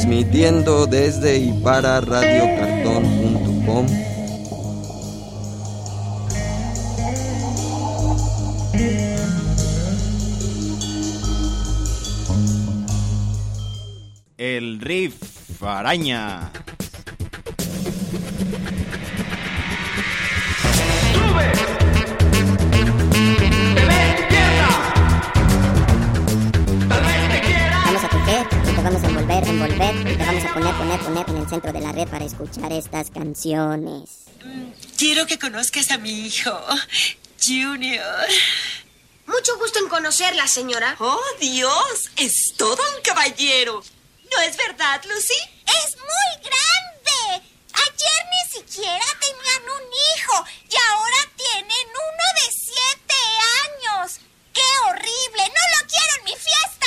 transmitiendo desde y para radiocartón.com. El Riff Araña. ¡Sube! ¡Te ves, despierta! ¡Tal vez te quiera! Vamos a coger y te vamos a envolver y te vamos a poner en el centro de la red para escuchar estas canciones. Quiero que conozcas a mi hijo, Junior. Mucho gusto en conocerla, señora. ¡Oh, Dios! Es todo un caballero. ¿No es verdad, Lucy? ¡Es muy grande! Ayer ni siquiera tenían un hijo y ahora tienen uno de 7 años. ¡Qué horrible! ¡No lo quiero en mi fiesta!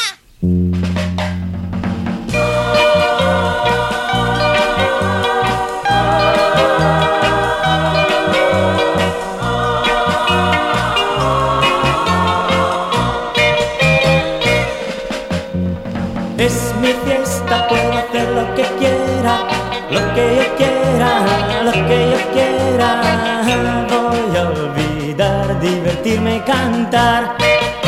Es mi fiesta, puedo hacer lo que quiera, lo que yo quiera, lo que yo quiera. Voy a olvidar, divertirme y cantar.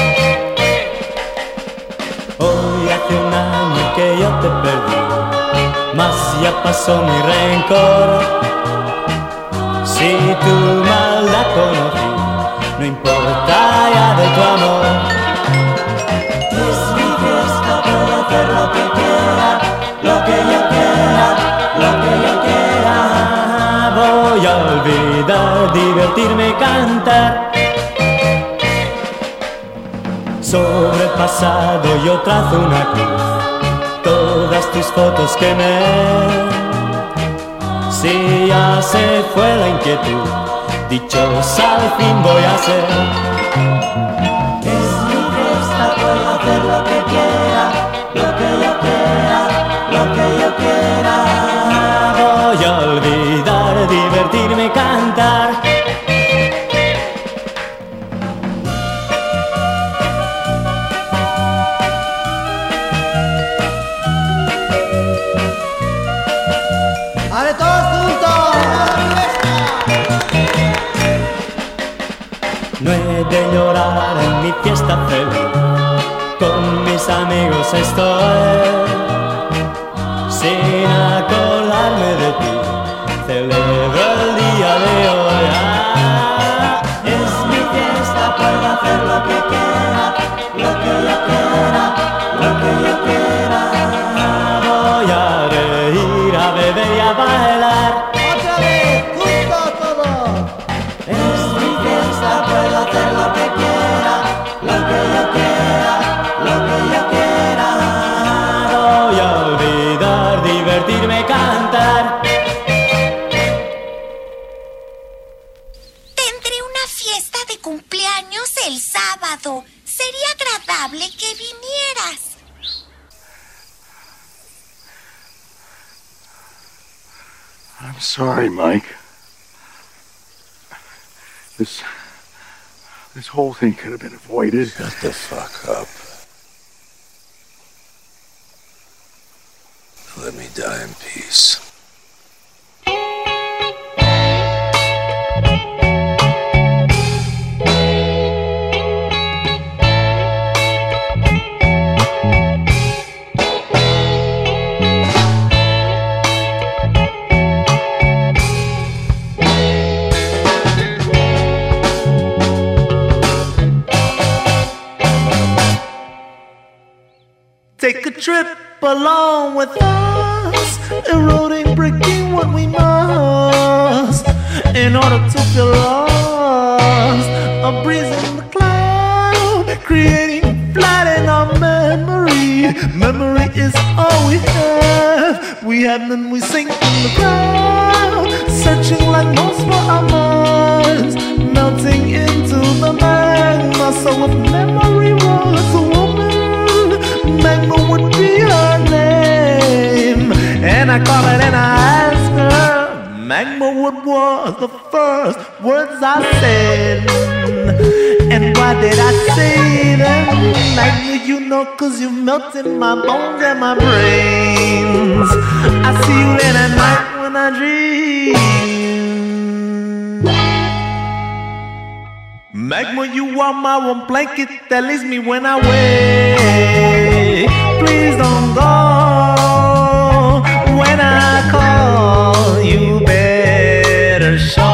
Hoy hace un año que yo te perdí, mas ya pasó mi rencor. Si tu maldad conocí, no importa ya de tu amor. Hacer lo que quiera, lo que yo quiera, lo que yo quiera. Voy a olvidar, divertirme y cantar. Sobre el pasado yo trazo una cruz, todas tus fotos quemé. Si ya se fue la inquietud, dichosa al fin voy a ser. Es mi fiesta, puedo hacer lo que quiera, lo que yo quiera, lo que yo quiera. Voy a olvidar, divertirme y cantar. ¡Ale, todos juntos! No he de llorar en mi fiesta feliz, con mis amigos estoy, sin acordarme de ti, celebro el día de hoy. Es mi fiesta, puedo hacer lo que quiera, lo que yo quiera, lo que yo quiera. Voy a reír, a beber y a bailar. ¡Otra vez! ¡Juntos todos! Es mi fiesta, puedo hacer lo que quiera, lo que yo quiera, lo que yo quiera. Voy a olvidar, divertirme y cantar. Tendré una fiesta de cumpleaños el sábado. Sería agradable que vinieras. I'm sorry, Mike. This whole thing could have been avoided. Shut the fuck up. Let me die in peace. Take a trip along with us, eroding, breaking what we must, in order to feel lost. A breeze in the cloud, creating flight in our memory. Memory is all we have. We have and we sink in the ground, searching like moths for our minds, melting into the magma. So if memory was a woman, Magma would be her name. And I call it and I ask her, Magma Wood was the first words I said. And why did I say them? Magma, you know, 'cause you've melted my bones and my brains. I see you late at night when I dream. Magma, you are my warm blanket that leaves me when I wake. Please don't go when I call. You better show.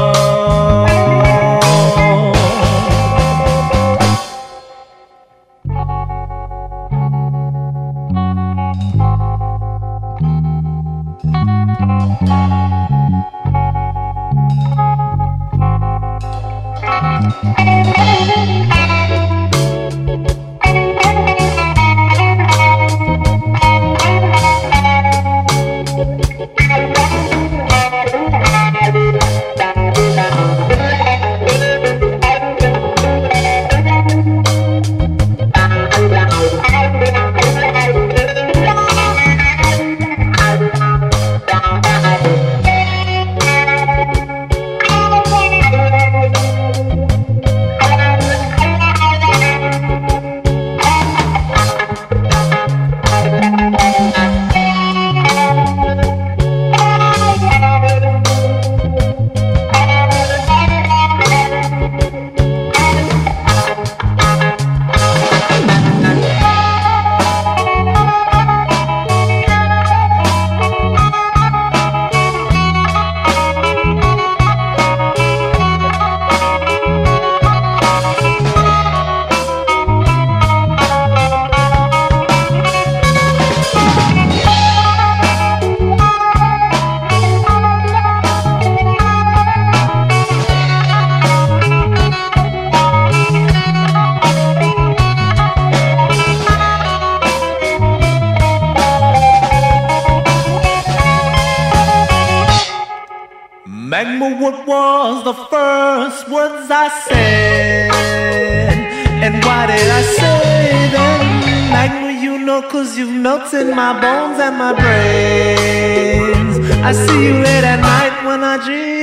Magma, what was the first words I said? And why did I say them? Magma, you know, 'cause you've melted my bones and my brains. I see you late at night when I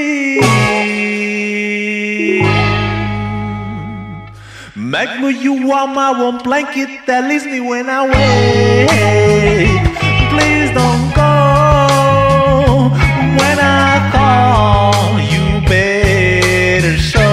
dream. Magma, you are my warm blanket that leaves me when I wake. Please don't go when I call. You better show.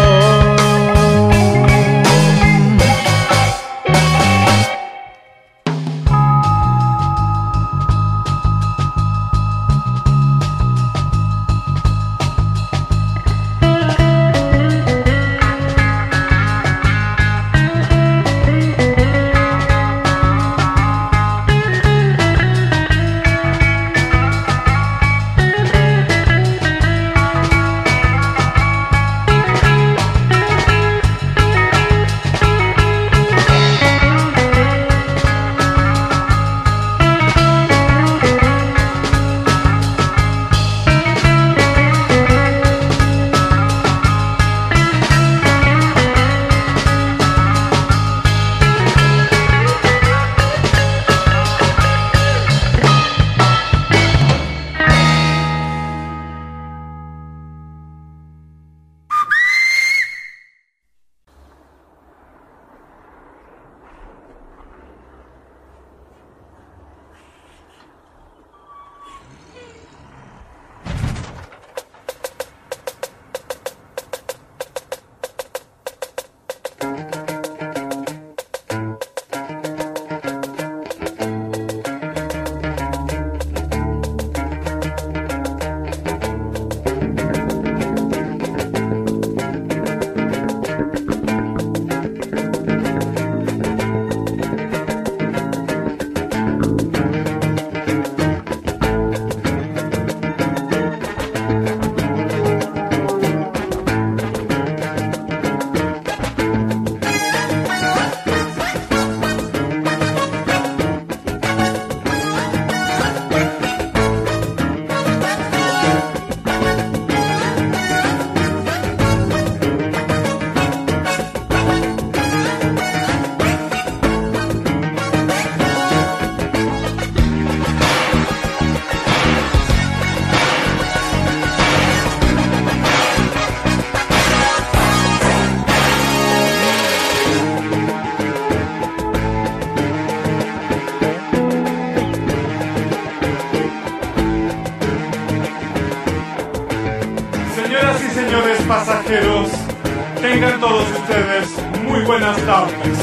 Tengan todos ustedes muy buenas tardes.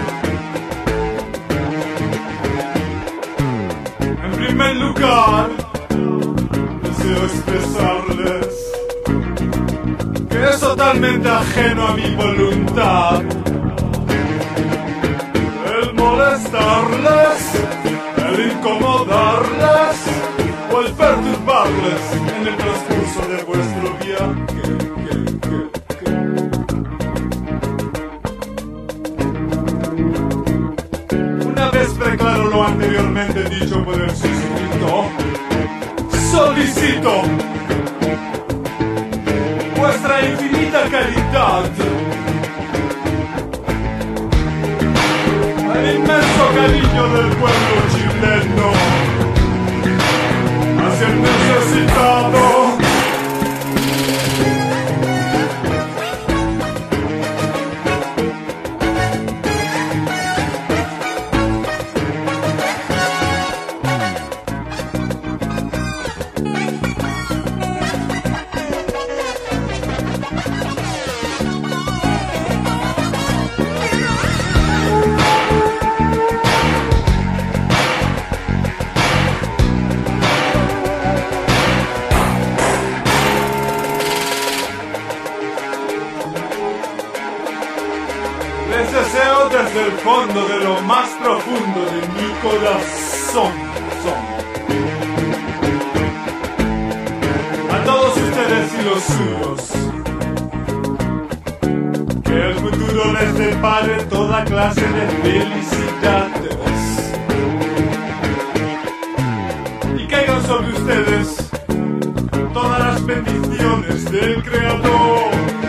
En primer lugar, deseo expresarles que es totalmente ajeno a mi voluntad el molestarles, el incomodarles o el perturbarles en el transcurso de vuestro viaje. Una vez preclaro lo anteriormente dicho por el suscrito, solicito vuestra infinita caridad, el inmenso cariño del pueblo chileno hacia el necesitado. Les deseo desde el fondo de lo más profundo de mi corazón. A todos ustedes y los suyos, que el futuro les depare toda clase de felicidades y caigan sobre ustedes todas las bendiciones del Creador.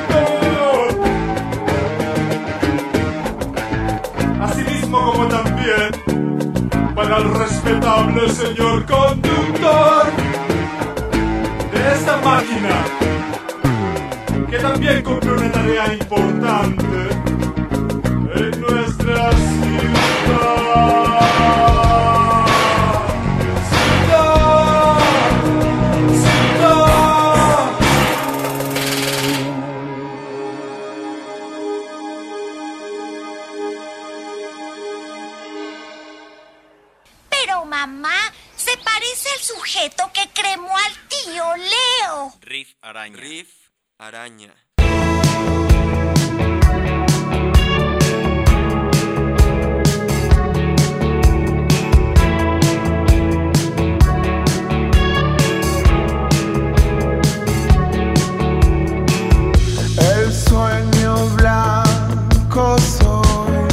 Como también para el respetable señor conductor de esta máquina, que también cumple una tarea importante en nuestra ciudad. Mamá, se parece al sujeto que cremó al tío Leo. Riff Araña. Riff Araña. El sueño blanco soy,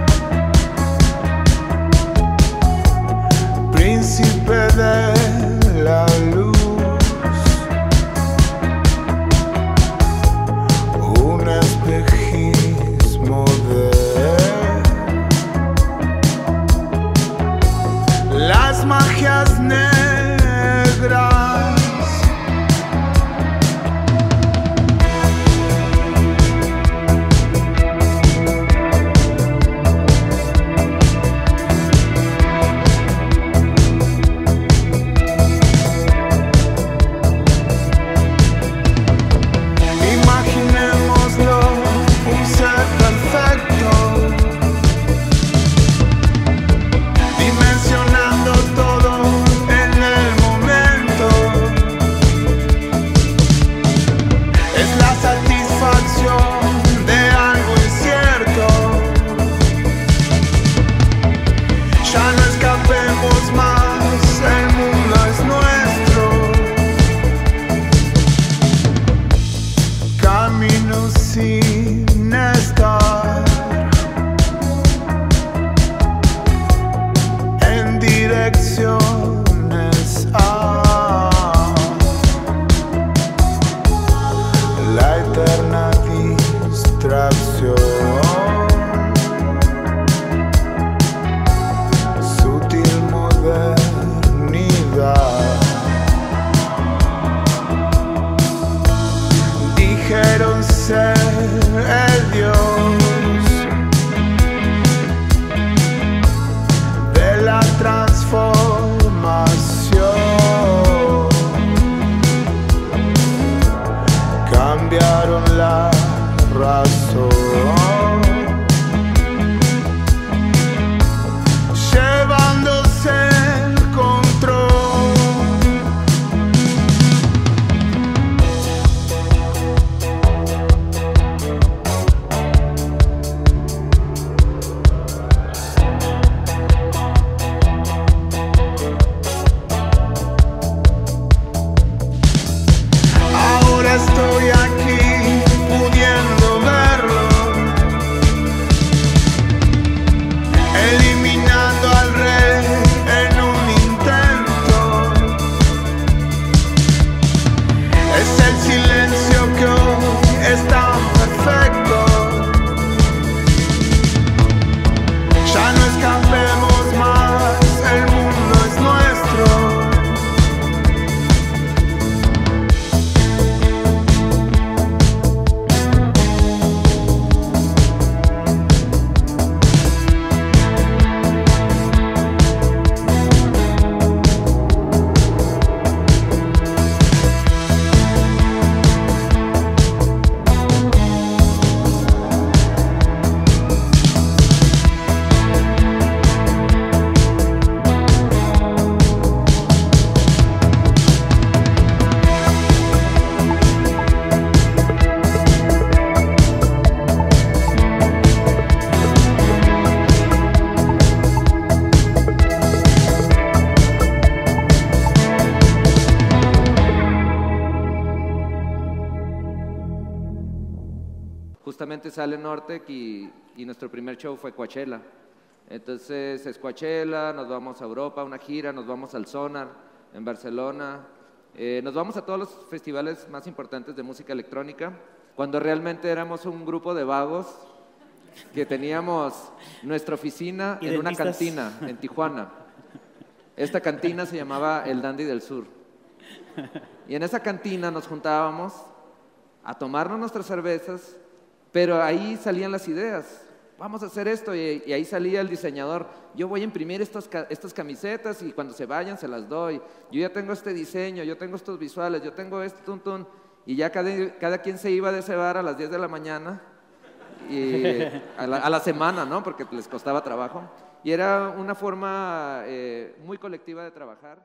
príncipe de la luz, un espejismo de las magias negras. cambiaron la razón. so long, llevándose el control. Ahora estoy aquí pudiendo verlo, eliminando al rey en un intento. Es el silencio que hoy es tan perfecto. Ya no escapemos más, el mundo es nuestro. Justamente sale Nortec y nuestro primer show fue Coachella. Entonces es Coachella, nos vamos a Europa, una gira, nos vamos al Sonar en Barcelona, nos vamos a todos los festivales más importantes de música electrónica, cuando realmente éramos un grupo de vagos que teníamos nuestra oficina en una cantina en Tijuana. Esta cantina se llamaba El Dandy del Sur. Y en esa cantina nos juntábamos a tomarnos nuestras cervezas, pero ahí salían las ideas. Vamos a hacer esto, y ahí salía el diseñador. Yo voy a imprimir estas camisetas y cuando se vayan se las doy. Yo ya tengo este diseño, yo tengo estos visuales, yo tengo esto, y ya cada quien se iba de ese bar a las 10 de la mañana, y a la semana, ¿no? Porque les costaba trabajo. Y era una forma muy colectiva de trabajar.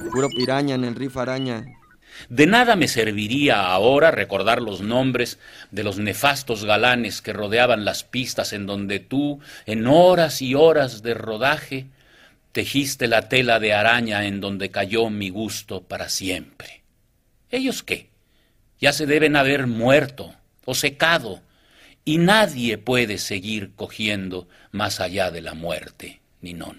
Puro piraña en el riff araña. De nada me serviría ahora recordar los nombres de los nefastos galanes que rodeaban las pistas en donde tú, en horas y horas de rodaje, tejiste la tela de araña en donde cayó mi gusto para siempre. ¿Ellos qué? Ya se deben haber muerto o secado, y nadie puede seguir cogiendo más allá de la muerte, Ninón.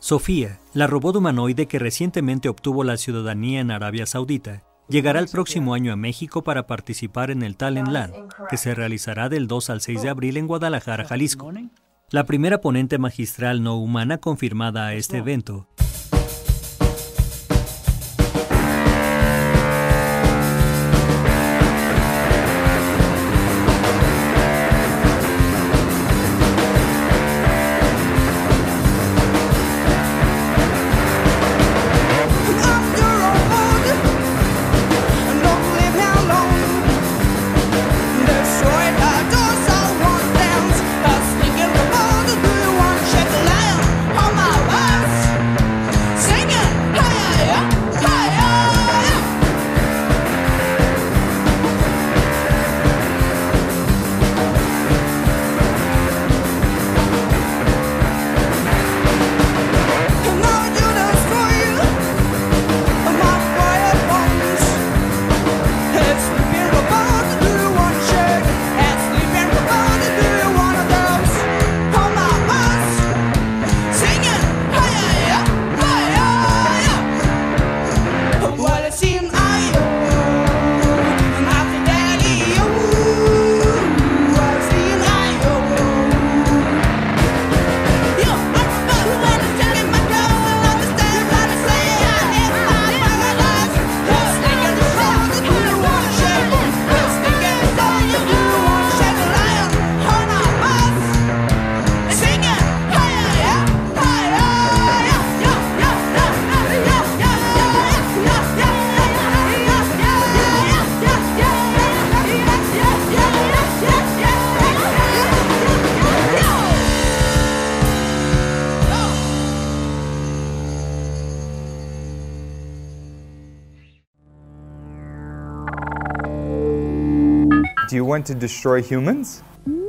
Sofía, la robot humanoide que recientemente obtuvo la ciudadanía en Arabia Saudita, llegará el próximo año a México para participar en el Talentland, que se realizará del 2 al 6 de abril en Guadalajara, Jalisco. La primera ponente magistral no humana confirmada a este evento. Do you want to destroy humans?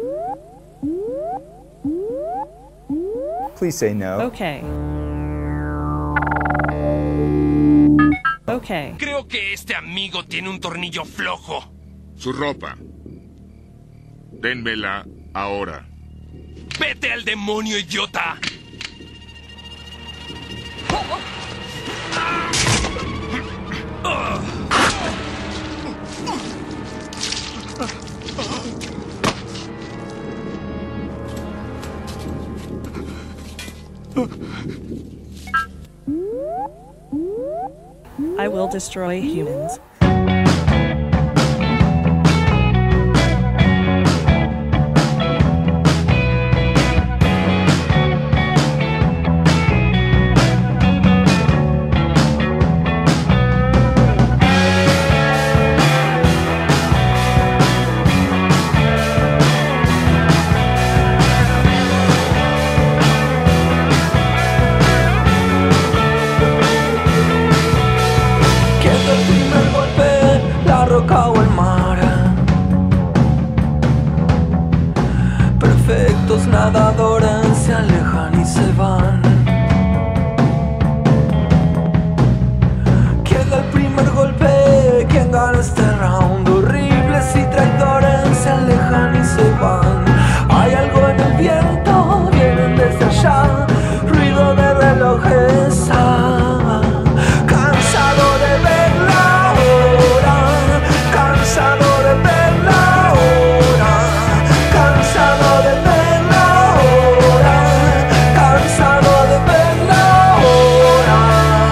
Please say no. Okay. Okay. Creo que este amigo tiene un tornillo flojo. Su ropa. Dénmela ahora. ¡Vete al demonio, idiota! I will destroy humans. O el mar, perfectos nadadores se alejan y se van. Queda el primer golpe, quien gana este round. Horribles y traidores se alejan y se van. Hay algo en el viento, vienen desde allá, ruido de relojes. Cansado de ver la hora, cansado de ver la hora, cansado de ver la hora, cansado de ver la hora.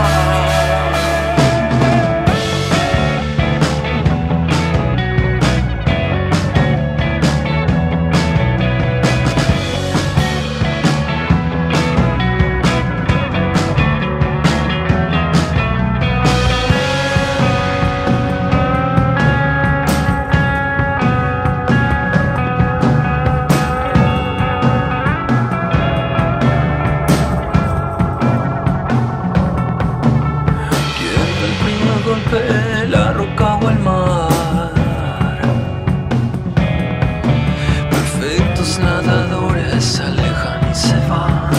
La roca o el mar, perfectos nadadores se alejan y se van.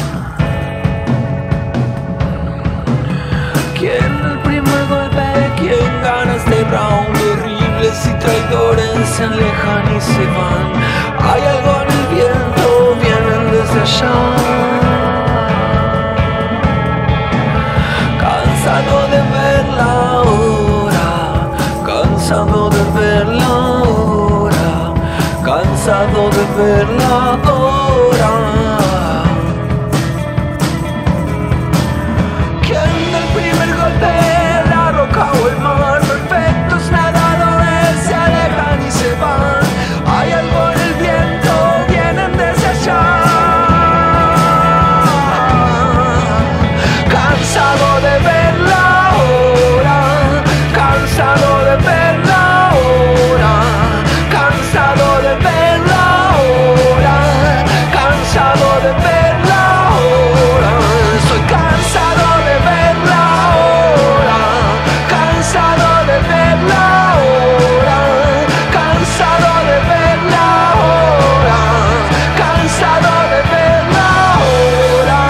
¿Quién el primer golpe? ¿Quién gana este round? Horribles y traidores se alejan y se van. Hay algo en el viento, vienen desde allá. verla ahora. ¿Quién del primer golpe la roca o el mar? Perfectos nadadores se alejan y se van. Hay algo en el viento, vienen desde allá. Cansado de verla ahora, cansado de verla ahora, cansado de verla ahora, cansado de verla ahora. Estoy cansado de verla ahora, cansado de verla ahora, cansado de verla ahora, cansado de verla ahora.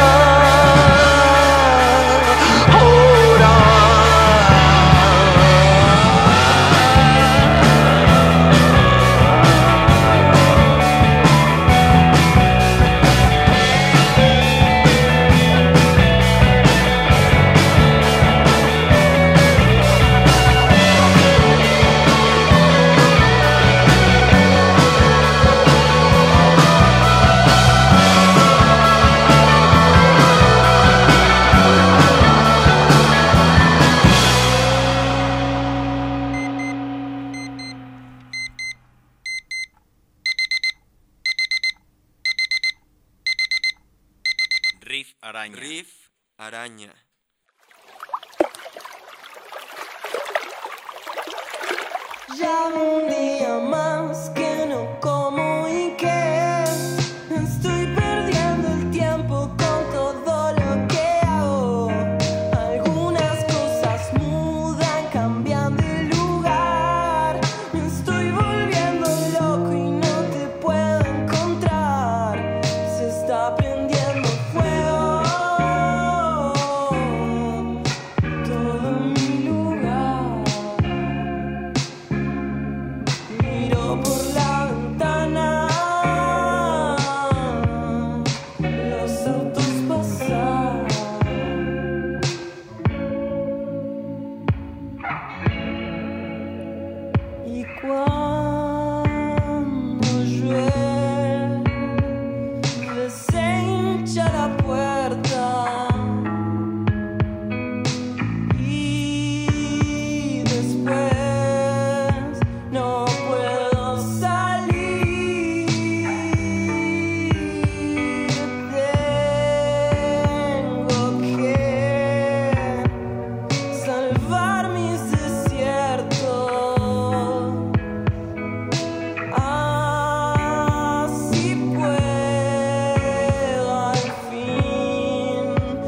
Riff Araña. Riff Araña. Ya un día más que no como y que estoy perdiendo el tiempo con todo lo que hago. Algunas cosas mudan, cambian de lugar. Me estoy volviendo loco y no te puedo encontrar. Se está prendiendo fuego todo mi lugar. Miro por la ventana los autos pasar. Y cuando llueve se hincha la puerta. Y después no puedo salir. Tengo que salvar mis desiertos. Así puedo al fin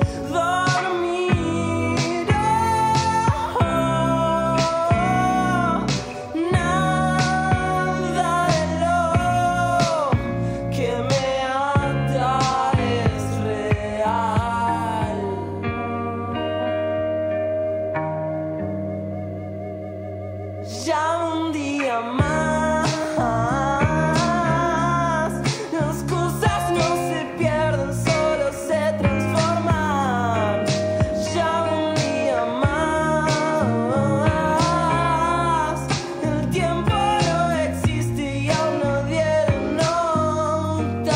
dormir. Nada de lo que me ata es real. Ya un día más, las cosas no se pierden, solo se transforman. Ya un día más, el tiempo no existe y aún no dieron nota.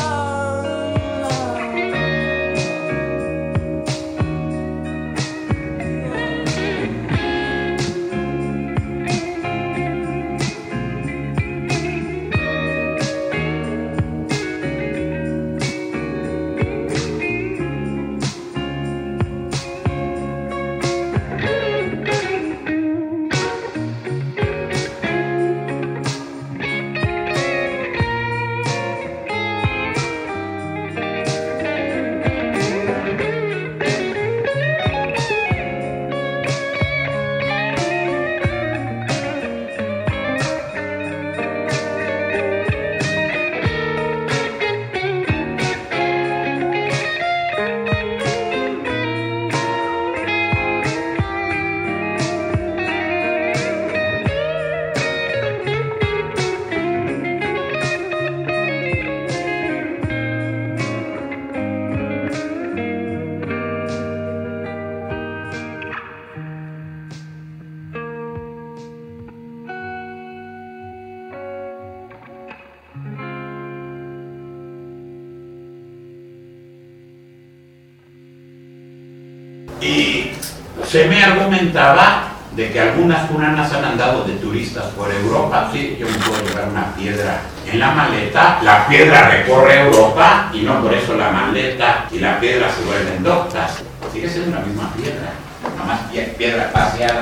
Se me argumentaba de que algunas funanas han andado de turistas por Europa. Sí, yo me puedo llevar una piedra en la maleta, la piedra recorre Europa y no por eso la maleta y la piedra se vuelven doctas. Sigue siendo la misma piedra, nomás piedra paseada.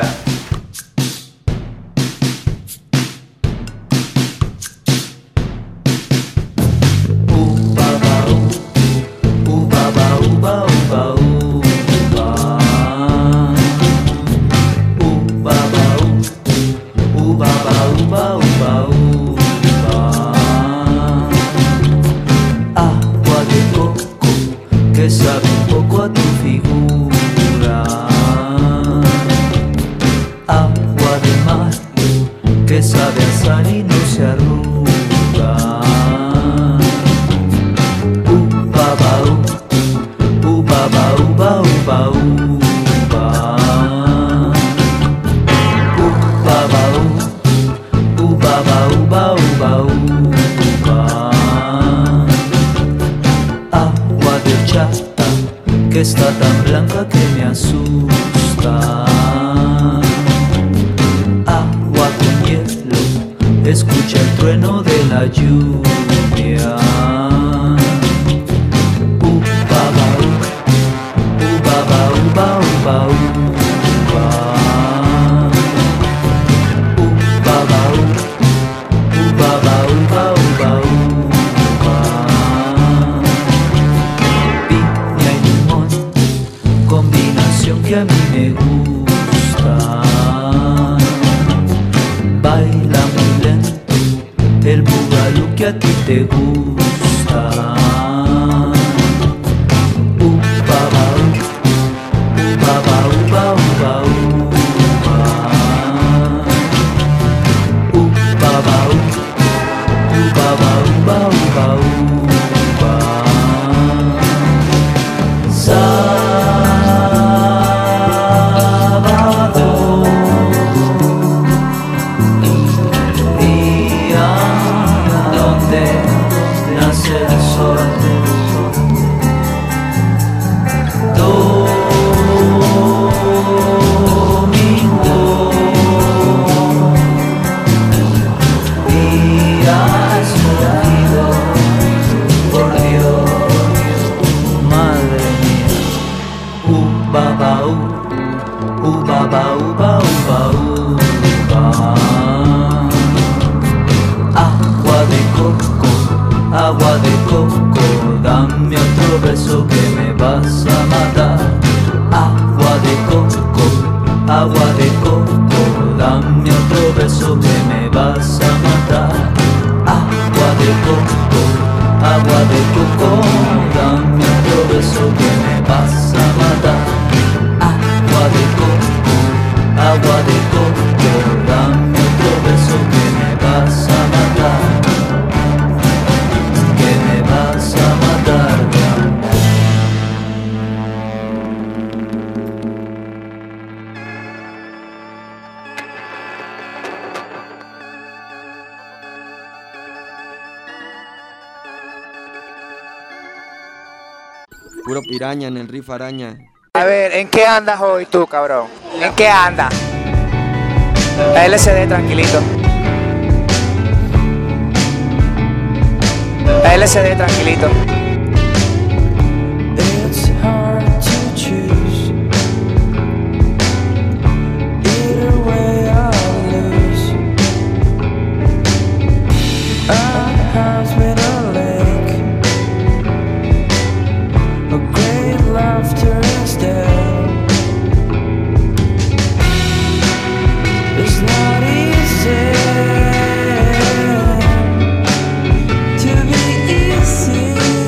Agua de coco que sabe un poco a tu figura. Agua de mar que sabe a sal y no se arruga. Uba, uba, uba, uba, uba. Uba, uba, uba, uba. Agua de horchata que está tan blanca que me asusta. Agua con hielo, escucha el trueno de la lluvia. Uba, uba, uba, uba, uba. Piña y limón, combinación que a mí me gusta. Baila muy lento el bugalú que a ti te gusta. Uba, uba, uba, uba, uba. Sábado, día donde nace el sol. Domingo, día escogido por Dios, madre mía. Uba, uba, uba, uba, uba. Agua de coco, dame otro beso que me vas a matar. Agua de coco, dame otro beso que me vas a matar. Agua de coco, dame otro beso que me vas a matar. Agua de coco, dame otro beso que me vas a matar. Que me vas a matar, mi amor. Puro piraña en el Riff Araña. A ver, ¿en qué andas hoy tú, cabrón? ¿En qué andas? LCD, tranquilito. LCD, tranquilito. It's hard to choose. Either way I'll lose. Our house been a lake, a great laughter instead. It's not easy to be easy.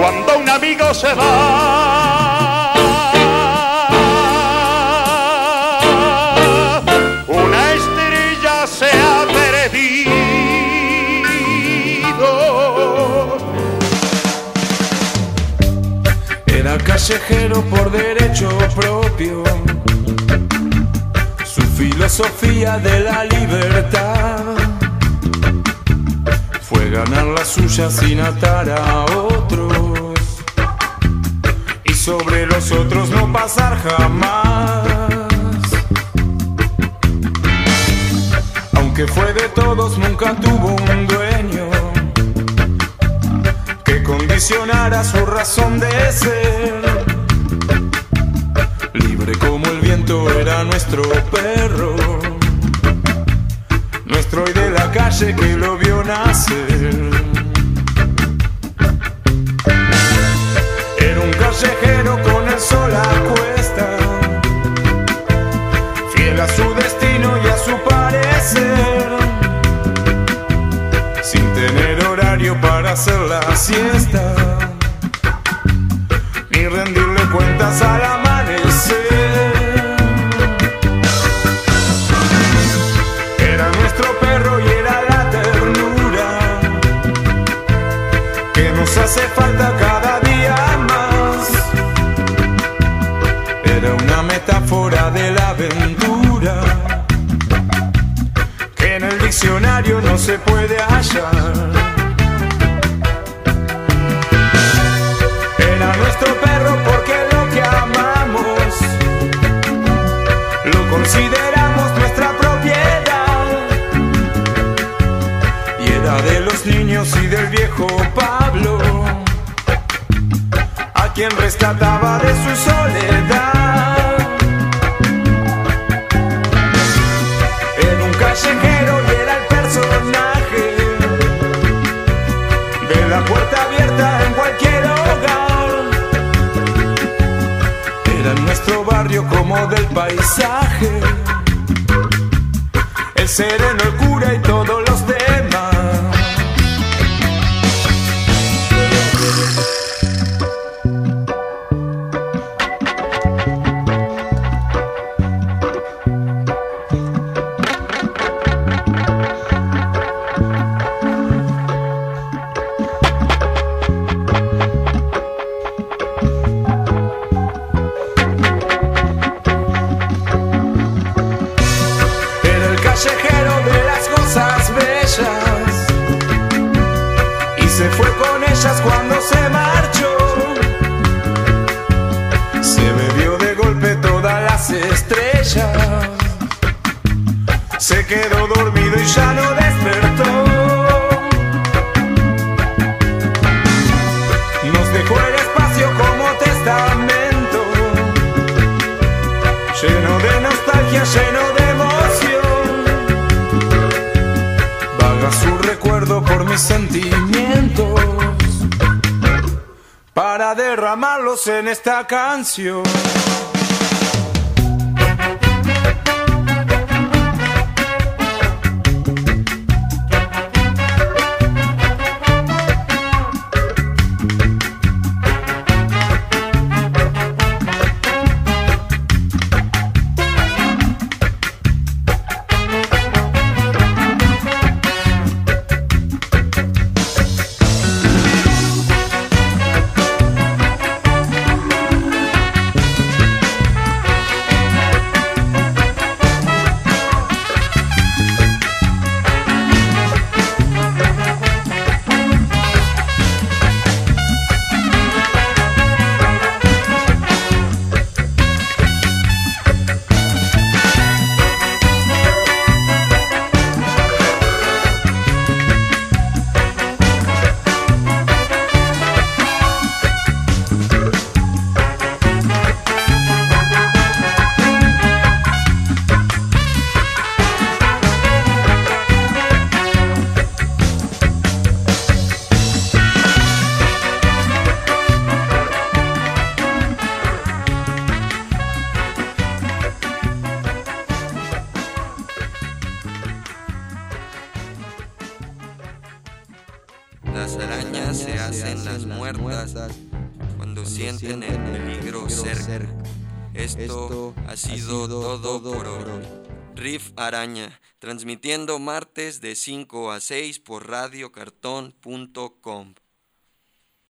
cuando un amigo se va. Una estrella se ha perdido. Era callejero por derecho propio, su filosofía de la libertad fue ganar la suya sin atar a otros y sobre los otros no pasar jamás. Aunque fue de todos, nunca tuvo un dueño que condicionara su razón de ser. Libre como el viento era nuestro perro, nuestro y de la calle que lo vio nacer. Era un callejero con el sol a cuesta, fiel a su destino y a su parecer, sin tener horario para hacer la siesta, ni rendirle cuentas al amanecer. Era nuestro perro y era la ternura que nos hace falta cada día más. Era una metáfora de la aventura que en el diccionario no se puede hallar. Era nuestro perro porque lo que amamos lo consideramos nuestra propiedad, y era de los niños y del viejo Pablo, a quien rescataba de su soledad. Era un callejero y era el personaje de la puerta abierta en cualquier hogar. Era en nuestro barrio como del paisaje, el sereno, el cura y todos los demás. Callejero de las cosas bellas, y se fue con ellas cuando se marchó. Se bebió de golpe todas las estrellas, se quedó dormido y ya no despertó. Nos dejó el espacio como testamento, lleno de nostalgia, lleno de emoción. Su recuerdo por mis sentimientos para derramarlos en esta canción. hacen las muertas cuando sienten el peligro cerca. Esto ha sido todo por hoy. Riff Araña, transmitiendo martes de 5 a 6 por radiocartón.com.